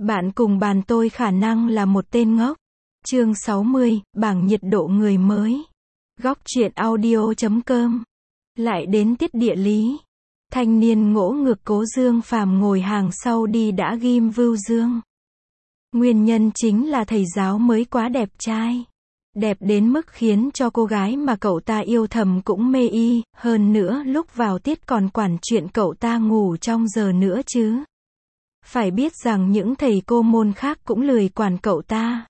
Bạn cùng bàn tôi khả năng là một tên ngốc. Chương 60, bảng nhiệt độ người mới. Góc truyện audio.com. Lại đến tiết địa lý. Thanh niên ngỗ ngược Cố Dương Phàm ngồi hàng sau đi đã ghim Vưu Dương. Nguyên nhân chính là thầy giáo mới quá đẹp trai. Đẹp đến mức khiến cho cô gái mà cậu ta yêu thầm cũng mê y, hơn nữa lúc vào tiết còn quản chuyện cậu ta ngủ trong giờ nữa chứ. Phải biết rằng những thầy cô môn khác cũng lười quản cậu ta.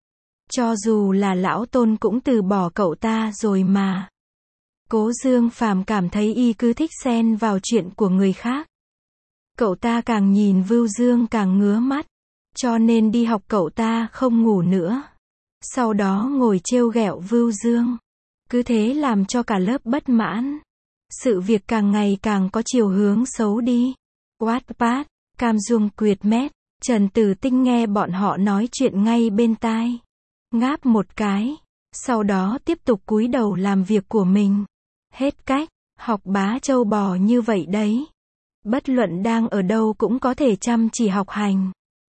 Cho dù là lão Tôn cũng từ bỏ cậu ta rồi mà. Cố Dương Phàm cảm thấy y cứ thích xen vào chuyện của người khác. Cậu ta càng nhìn Vưu Dương càng ngứa mắt. Cho nên đi học cậu ta không ngủ nữa. Sau đó ngồi trêu ghẹo Vưu Dương. Cứ thế làm cho cả lớp bất mãn. Sự việc càng ngày càng có chiều hướng xấu đi. Wattpad, Cam Dung Quyệt Mét, Trần Tử Tinh nghe bọn họ nói chuyện ngay bên tai. Ngáp một cái. Sau đó tiếp tục cúi đầu làm việc của mình. Hết cách, học bá trâu bò như vậy đấy. Bất luận đang ở đâu cũng có thể chăm chỉ học hành.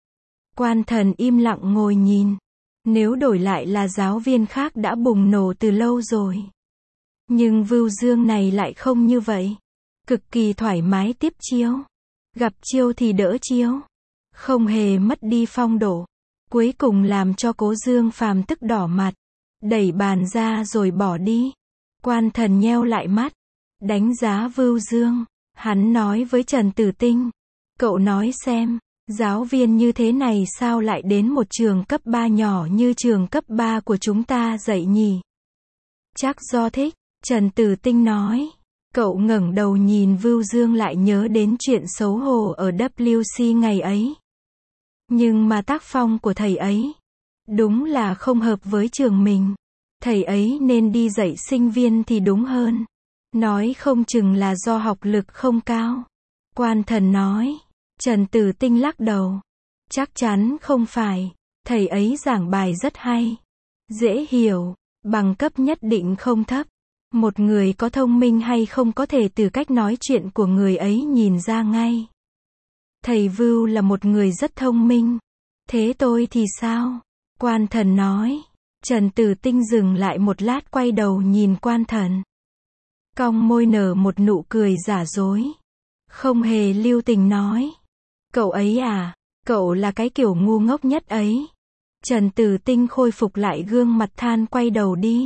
Quan Thần im lặng ngồi nhìn. Nếu đổi lại là giáo viên khác đã bùng nổ từ lâu rồi. Nhưng Vưu Dương này lại không như vậy. Cực kỳ thoải mái tiếp chiêu. Gặp chiêu thì đỡ chiêu. Không hề mất đi phong độ. Cuối cùng làm cho Cố Dương Phàm tức đỏ mặt. Đẩy bàn ra rồi bỏ đi. Quan Thần nheo lại mắt. Đánh giá Vưu Dương. Hắn nói với Trần Tử Tinh. Cậu nói xem. Giáo viên như thế này sao lại đến một trường cấp 3 nhỏ như trường cấp 3 của chúng ta dạy nhỉ? Chắc do thích, Trần Tử Tinh nói. Cậu ngẩng đầu nhìn Vưu Dương lại nhớ đến chuyện xấu hổ ở WC ngày ấy. Nhưng mà tác phong của thầy ấy, đúng là không hợp với trường mình. Thầy ấy nên đi dạy sinh viên thì đúng hơn. Nói không chừng là do học lực không cao. Quan Thần nói. Trần Tử Tinh lắc đầu. Chắc chắn không phải. Thầy ấy giảng bài rất hay. Dễ hiểu. Bằng cấp nhất định không thấp. Một người có thông minh hay không có thể từ cách nói chuyện của người ấy nhìn ra ngay. Thầy Vưu là một người rất thông minh. Thế tôi thì sao? Quan Thần nói. Trần Tử Tinh dừng lại một lát quay đầu nhìn Quan Thần. Cong môi nở một nụ cười giả dối. Không hề lưu tình nói. Cậu ấy à, cậu là cái kiểu ngu ngốc nhất ấy. Trần Tử Tinh khôi phục lại gương mặt than quay đầu đi.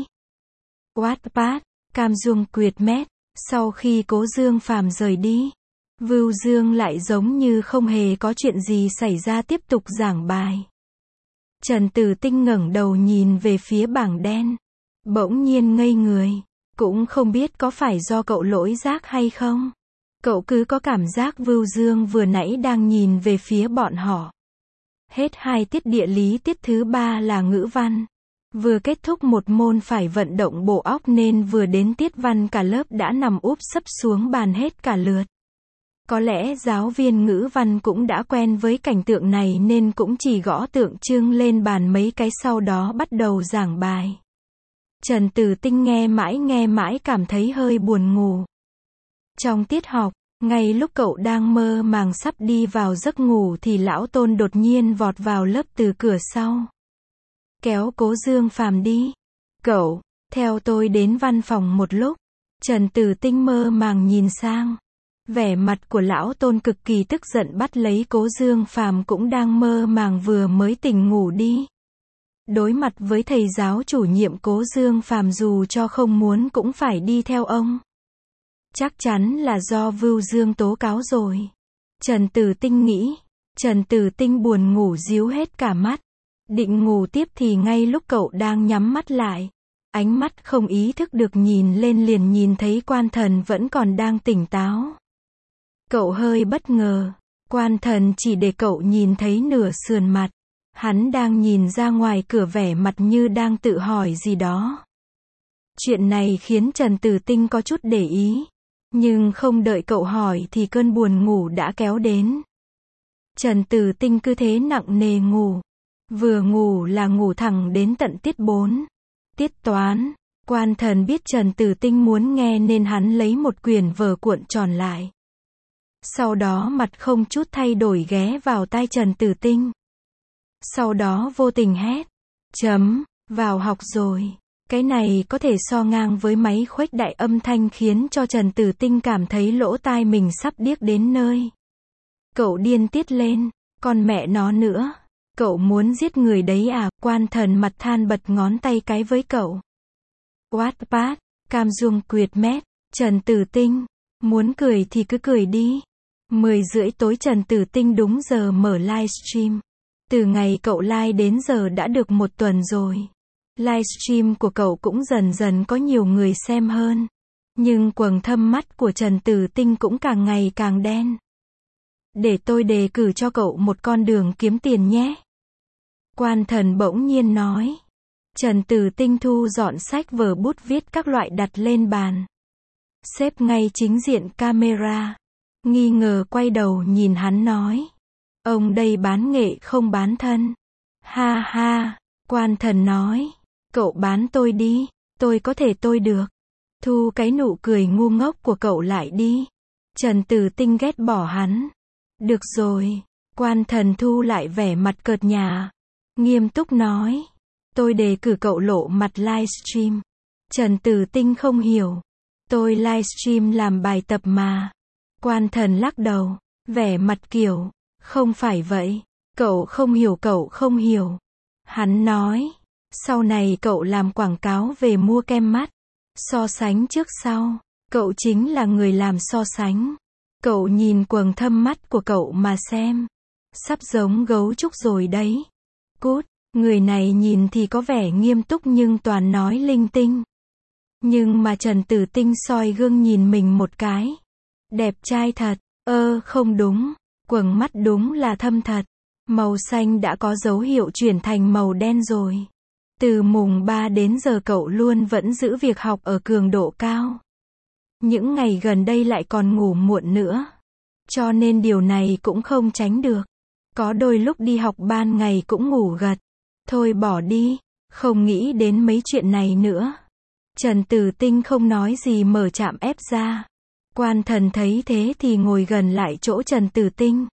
Wattpad, Cam Dung Quyệt Mét, sau khi Cố Dương Phàm rời đi, Vưu Dương lại giống như không hề có chuyện gì xảy ra tiếp tục giảng bài. Trần Tử Tinh ngẩng đầu nhìn về phía bảng đen. Bỗng nhiên ngây người, cũng không biết có phải do cậu lỗi giác hay không. Cậu cứ có cảm giác Vưu Dương vừa nãy đang nhìn về phía bọn họ. Hết 2 tiết địa lý, tiết thứ 3 là ngữ văn. Vừa kết thúc một môn phải vận động bộ óc nên vừa đến tiết văn cả lớp đã nằm úp sấp xuống bàn hết cả lượt. Có lẽ giáo viên ngữ văn cũng đã quen với cảnh tượng này nên cũng chỉ gõ tượng trưng lên bàn mấy cái sau đó bắt đầu giảng bài. Trần Tử Tinh nghe mãi cảm thấy hơi buồn ngủ. Trong tiết học, ngay lúc cậu đang mơ màng sắp đi vào giấc ngủ thì lão Tôn đột nhiên vọt vào lớp từ cửa sau. Kéo Cố Dương Phàm đi. Cậu, theo tôi đến văn phòng một lúc. Trần Tử Tinh mơ màng nhìn sang. Vẻ mặt của lão Tôn cực kỳ tức giận bắt lấy Cố Dương Phàm cũng đang mơ màng vừa mới tỉnh ngủ đi. Đối mặt với thầy giáo chủ nhiệm, Cố Dương Phàm dù cho không muốn cũng phải đi theo ông. Chắc chắn là do Vưu Dương tố cáo rồi. Trần Tử Tinh nghĩ. Trần Tử Tinh buồn ngủ díu hết cả mắt. Định ngủ tiếp thì ngay lúc cậu đang nhắm mắt lại. Ánh mắt không ý thức được nhìn lên liền nhìn thấy Quan Thần vẫn còn đang tỉnh táo. Cậu hơi bất ngờ. Quan Thần chỉ để cậu nhìn thấy nửa sườn mặt. Hắn đang nhìn ra ngoài cửa vẻ mặt như đang tự hỏi gì đó. Chuyện này khiến Trần Tử Tinh có chút để ý. Nhưng không đợi cậu hỏi thì cơn buồn ngủ đã kéo đến. Trần Tử Tinh cứ thế nặng nề ngủ. Vừa ngủ là ngủ thẳng đến tận tiết 4. Tiết toán. Quan Thần biết Trần Tử Tinh muốn nghe nên hắn lấy một quyển vở cuộn tròn lại. Sau đó mặt không chút thay đổi ghé vào tai Trần Tử Tinh. Sau đó vô tình hét. Vào học rồi. Cái này có thể so ngang với máy khuếch đại âm thanh khiến cho Trần Tử Tinh cảm thấy lỗ tai mình sắp điếc đến nơi. Cậu điên tiết lên. Con mẹ nó nữa. Cậu muốn giết người đấy à? Quan Thần mặt than bật ngón tay cái với cậu. Wattpad, Cam Dung Quyệt Mét, Trần Tử Tinh. Muốn cười thì cứ cười đi. 10:30 tối Trần Tử Tinh đúng giờ mở livestream. Từ ngày cậu live đến giờ đã được 1 tuần rồi. Livestream của cậu cũng dần dần có nhiều người xem hơn. Nhưng quầng thâm mắt của Trần Tử Tinh cũng càng ngày càng đen. Để tôi đề cử cho cậu một con đường kiếm tiền nhé. Quan Thần bỗng nhiên nói. Trần Tử Tinh thu dọn sách vở bút viết các loại đặt lên bàn. Xếp ngay chính diện camera. Nghi ngờ quay đầu nhìn hắn nói. Ông đây bán nghệ không bán thân. Ha ha, Quan Thần nói. Cậu bán tôi đi, tôi có thể tôi được. Thu cái nụ cười ngu ngốc của cậu lại đi. Trần Tử Tinh ghét bỏ hắn. Được rồi, Quan Thần thu lại vẻ mặt cợt nhả. Nghiêm túc nói. Tôi đề cử cậu lộ mặt livestream. Trần Tử Tinh không hiểu. Tôi livestream làm bài tập mà. Quan Thần lắc đầu, vẻ mặt kiểu, không phải vậy. Cậu không hiểu. Hắn nói, sau này cậu làm quảng cáo về mua kem mắt. So sánh trước sau. Cậu chính là người làm so sánh. Cậu nhìn quầng thâm mắt của cậu mà xem. Sắp giống gấu trúc rồi đấy. Cút, người này nhìn thì có vẻ nghiêm túc nhưng toàn nói linh tinh. Nhưng mà Trần Tử Tinh soi gương nhìn mình một cái. Đẹp trai thật. Không đúng. Quầng mắt đúng là thâm thật. Màu xanh đã có dấu hiệu chuyển thành màu đen rồi. Từ mùng 3 đến giờ cậu luôn vẫn giữ việc học ở cường độ cao. Những ngày gần đây lại còn ngủ muộn nữa. Cho nên điều này cũng không tránh được. Có đôi lúc đi học ban ngày cũng ngủ gật. Thôi bỏ đi, không nghĩ đến mấy chuyện này nữa. Trần Tử Tinh không nói gì mở trạm ép ra. Quan Thần thấy thế thì ngồi gần lại chỗ Trần Tử Tinh.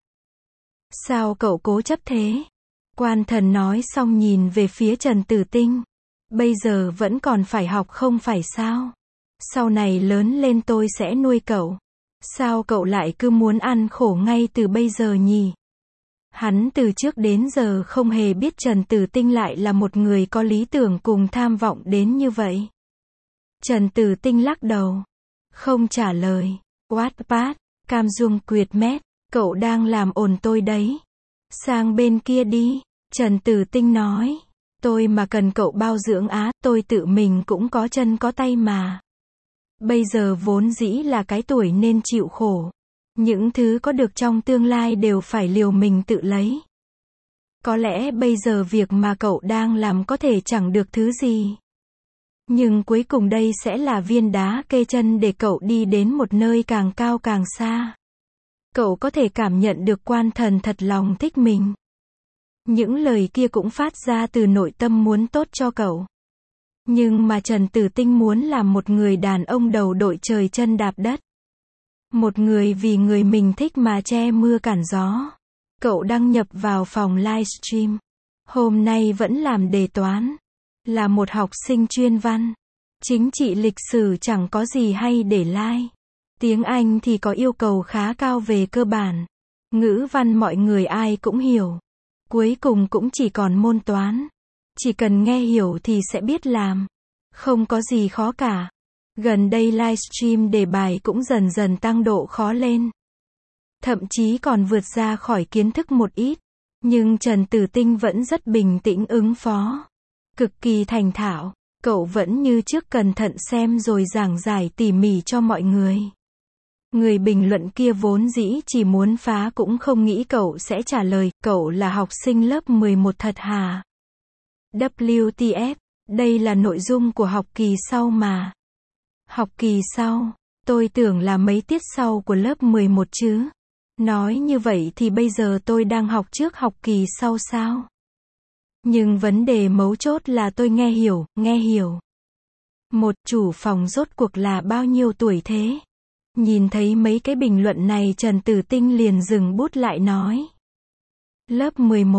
Sao cậu cố chấp thế? Quan Thần nói xong nhìn về phía Trần Tử Tinh. Bây giờ vẫn còn phải học không phải sao? Sau này lớn lên tôi sẽ nuôi cậu. Sao cậu lại cứ muốn ăn khổ ngay từ bây giờ nhỉ? Hắn từ trước đến giờ không hề biết Trần Tử Tinh lại là một người có lý tưởng cùng tham vọng đến như vậy. Trần Tử Tinh lắc đầu. Không trả lời. Wattpad, Cam Dung Quyệt Mét, cậu đang làm ồn tôi đấy. Sang bên kia đi. Trần Tử Tinh nói. Tôi mà cần cậu bao dưỡng á, tôi tự mình cũng có chân có tay mà. Bây giờ vốn dĩ là cái tuổi nên chịu khổ. Những thứ có được trong tương lai đều phải liều mình tự lấy. Có lẽ bây giờ việc mà cậu đang làm có thể chẳng được thứ gì. Nhưng cuối cùng đây sẽ là viên đá kê chân để cậu đi đến một nơi càng cao càng xa. Cậu có thể cảm nhận được Quan Thần thật lòng thích mình. Những lời kia cũng phát ra từ nội tâm muốn tốt cho cậu. Nhưng mà Trần Tử Tinh muốn làm một người đàn ông đầu đội trời chân đạp đất. Một người vì người mình thích mà che mưa cản gió. Cậu đăng nhập vào phòng livestream. Hôm nay vẫn làm đề toán. Là một học sinh chuyên văn. Chính trị lịch sử chẳng có gì hay để like. Tiếng Anh thì có yêu cầu khá cao về cơ bản. Ngữ văn mọi người ai cũng hiểu. Cuối cùng cũng chỉ còn môn toán. Chỉ cần nghe hiểu thì sẽ biết làm. Không có gì khó cả. Gần đây livestream đề bài cũng dần dần tăng độ khó lên. Thậm chí còn vượt ra khỏi kiến thức một ít. Nhưng Trần Tử Tinh vẫn rất bình tĩnh ứng phó. Cực kỳ thành thạo. Cậu vẫn như trước cẩn thận xem rồi giảng giải tỉ mỉ cho mọi người. Người bình luận kia vốn dĩ chỉ muốn phá cũng không nghĩ cậu sẽ trả lời. Cậu là học sinh lớp 11 thật hả? WTF, đây là nội dung của học kỳ sau mà. Học kỳ sau, tôi tưởng là mấy tiết sau của lớp 11 chứ. Nói như vậy thì bây giờ tôi đang học trước học kỳ sau sao? Nhưng vấn đề mấu chốt là tôi nghe hiểu. Một chủ phòng rốt cuộc là bao nhiêu tuổi thế? Nhìn thấy mấy cái bình luận này Trần Tử Tinh liền dừng bút lại nói. Lớp 11,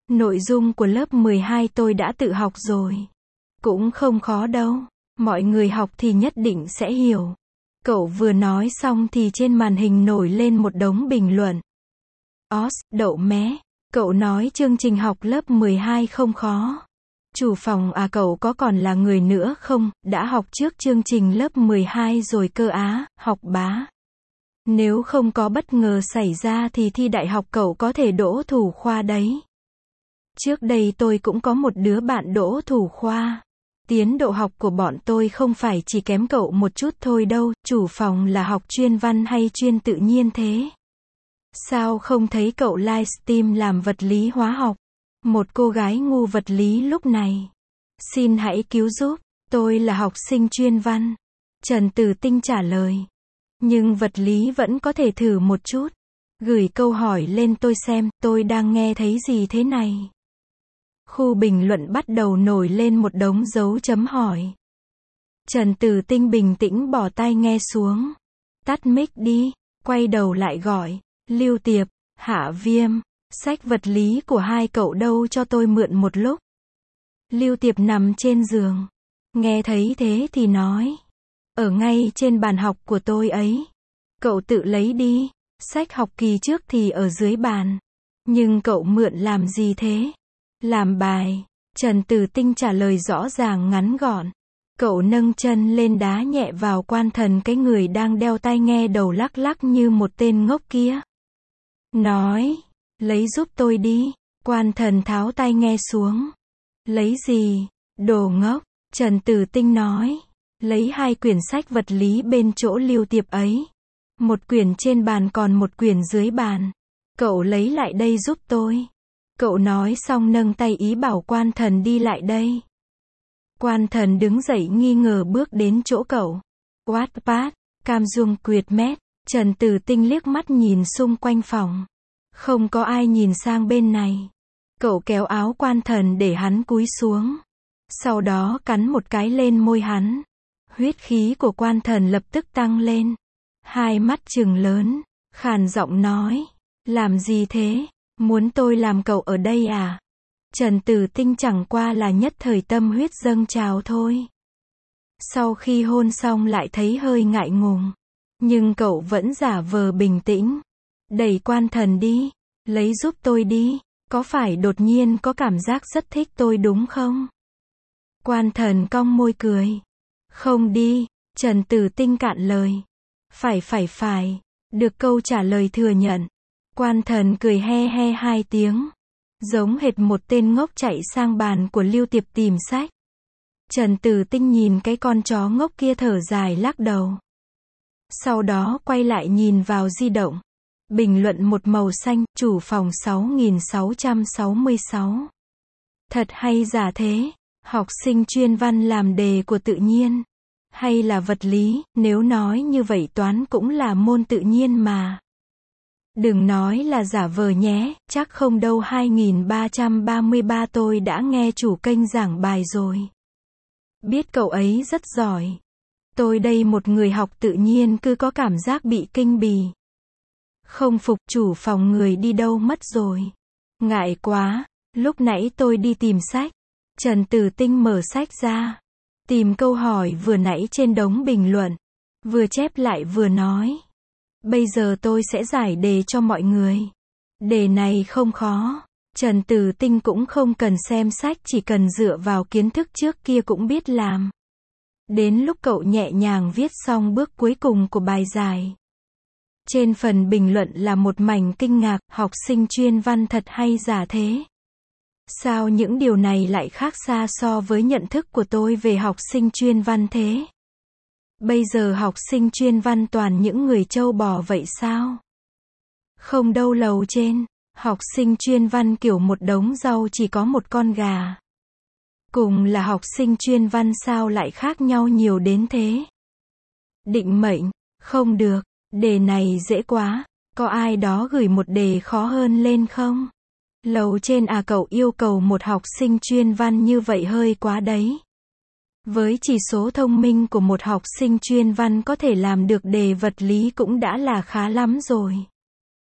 Nội dung của lớp 12 tôi đã tự học rồi. Cũng không khó đâu. Mọi người học thì nhất định sẽ hiểu. Cậu vừa nói xong thì trên màn hình nổi lên một đống bình luận. Os, đậu mé. Cậu nói chương trình học lớp 12 không khó. Chủ phòng à, cậu có còn là người nữa không, đã học trước chương trình lớp 12 rồi cơ á, học bá. Nếu không có bất ngờ xảy ra thì thi đại học cậu có thể đỗ thủ khoa đấy. Trước đây tôi cũng có một đứa bạn đỗ thủ khoa. Tiến độ học của bọn tôi không phải chỉ kém cậu một chút thôi đâu, chủ phòng là học chuyên văn hay chuyên tự nhiên thế? Sao không thấy cậu livestream làm vật lý hóa học? Một cô gái ngu vật lý lúc này. Xin hãy cứu giúp, tôi là học sinh chuyên văn. Trần Tử Tinh trả lời. Nhưng vật lý vẫn có thể thử một chút. Gửi câu hỏi lên tôi xem, tôi đang nghe thấy gì thế này? Khu bình luận bắt đầu nổi lên một đống dấu chấm hỏi. Trần Tử Tinh bình tĩnh bỏ tai nghe xuống. Tắt mic đi, quay đầu lại gọi. Lưu Tiệp, Hạ Viêm, sách vật lý của hai cậu đâu cho tôi mượn một lúc. Lưu Tiệp nằm trên giường. Nghe thấy thế thì nói. Ở ngay trên bàn học của tôi ấy. Cậu tự lấy đi. Sách học kỳ trước thì ở dưới bàn. Nhưng cậu mượn làm gì thế? Làm bài. Trần Tử Tinh trả lời rõ ràng ngắn gọn. Cậu nâng chân lên đá nhẹ vào Quan Thần, cái người đang đeo tai nghe đầu lắc lắc như một tên ngốc kia. Nói, lấy giúp tôi đi. Quan Thần tháo tai nghe xuống. Lấy gì? Đồ ngốc. Trần Tử Tinh nói. Lấy 2 quyển sách vật lý bên chỗ Lưu Tiệp ấy. Một quyển trên bàn còn một quyển dưới bàn. Cậu lấy lại đây giúp tôi. Cậu nói xong nâng tay ý bảo Quan Thần đi lại đây. Quan Thần đứng dậy nghi ngờ bước đến chỗ cậu. Wattpad, Cam Dung Quyệt Mét. Trần Tử Tinh liếc mắt nhìn xung quanh phòng. Không có ai nhìn sang bên này. Cậu kéo áo Quan Thần để hắn cúi xuống. Sau đó cắn một cái lên môi hắn. Huyết khí của Quan Thần lập tức tăng lên. Hai mắt trừng lớn, khàn giọng nói. Làm gì thế? Muốn tôi làm cậu ở đây à? Trần Tử Tinh chẳng qua là nhất thời tâm huyết dâng trào thôi. Sau khi hôn xong lại thấy hơi ngại ngùng. Nhưng cậu vẫn giả vờ bình tĩnh. Đẩy Quan Thần đi. Lấy giúp tôi đi. Có phải đột nhiên có cảm giác rất thích tôi đúng không? Quan Thần cong môi cười. Không đi. Trần Tử Tinh cạn lời. Phải. Được câu trả lời thừa nhận. Quan Thần cười he he 2 tiếng. Giống hệt một tên ngốc chạy sang bàn của Lưu Tiệp tìm sách. Trần Tử Tinh nhìn cái con chó ngốc kia thở dài lắc đầu. Sau đó quay lại nhìn vào di động. Bình luận một màu xanh, chủ phòng 6666. Thật hay giả thế? Học sinh chuyên văn làm đề của tự nhiên. Hay là vật lý, nếu nói như vậy toán cũng là môn tự nhiên mà. Đừng nói là giả vờ nhé, chắc không đâu. 2333 tôi đã nghe chủ kênh giảng bài rồi. Biết cậu ấy rất giỏi. Tôi đây một người học tự nhiên cứ có cảm giác bị kinh bì. Không phục. Chủ phòng người đi đâu mất rồi? Ngại quá, lúc nãy tôi đi tìm sách. Trần Tử Tinh mở sách ra. Tìm câu hỏi vừa nãy trên đống bình luận. Vừa chép lại vừa nói. Bây giờ tôi sẽ giải đề cho mọi người. Đề này không khó. Trần Tử Tinh cũng không cần xem sách, chỉ cần dựa vào kiến thức trước kia cũng biết làm. Đến lúc cậu nhẹ nhàng viết xong bước cuối cùng của bài giải. Trên phần bình luận là một mảnh kinh ngạc, học sinh chuyên văn thật hay giả thế? Sao những điều này lại khác xa so với nhận thức của tôi về học sinh chuyên văn thế? Bây giờ học sinh chuyên văn toàn những người trâu bò vậy sao? Không đâu, lầu trên, học sinh chuyên văn kiểu một đống rau chỉ có một con gà. Cùng là học sinh chuyên văn sao lại khác nhau nhiều đến thế? Định mệnh, không được, đề này dễ quá, có ai đó gửi một đề khó hơn lên không? Lầu trên à, cậu yêu cầu một học sinh chuyên văn như vậy hơi quá đấy. Với chỉ số thông minh của một học sinh chuyên văn có thể làm được đề vật lý cũng đã là khá lắm rồi.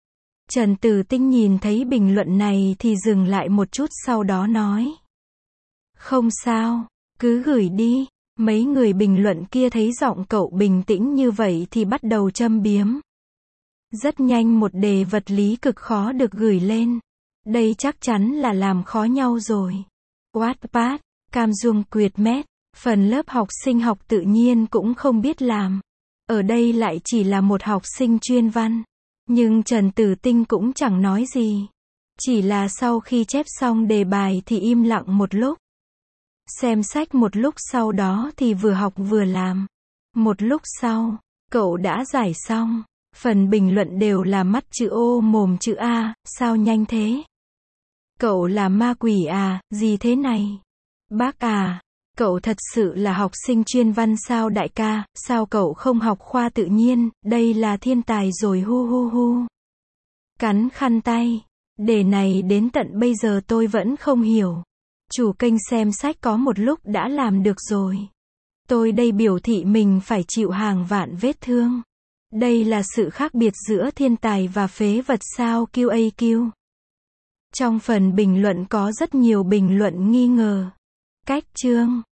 Trần Tử Tinh nhìn thấy bình luận này thì dừng lại một chút sau đó nói. Không sao, cứ gửi đi. Mấy người bình luận kia thấy giọng cậu bình tĩnh như vậy thì bắt đầu châm biếm. Rất nhanh một đề vật lý cực khó được gửi lên. Đây chắc chắn là làm khó nhau rồi. Wattpad, Cam Dung Quyệt Mét, phần lớp học sinh học tự nhiên cũng không biết làm. Ở đây lại chỉ là một học sinh chuyên văn. Nhưng Trần Tử Tinh cũng chẳng nói gì. Chỉ là sau khi chép xong đề bài thì im lặng một lúc. Xem sách một lúc sau đó thì vừa học vừa làm. Một lúc sau, cậu đã giải xong. Phần bình luận đều là mắt chữ O mồm chữ A, sao nhanh thế? Cậu là ma quỷ à, gì thế này? Bác à, cậu thật sự là học sinh chuyên văn sao đại ca, sao cậu không học khoa tự nhiên, đây là thiên tài rồi hu hu hu. Cắn khăn tay, đề này đến tận bây giờ tôi vẫn không hiểu. Chủ kênh xem sách có một lúc đã làm được rồi. Tôi đây biểu thị mình phải chịu hàng vạn vết thương. Đây là sự khác biệt giữa thiên tài và phế vật sao QAQ. Trong phần bình luận có rất nhiều bình luận nghi ngờ. Cách chương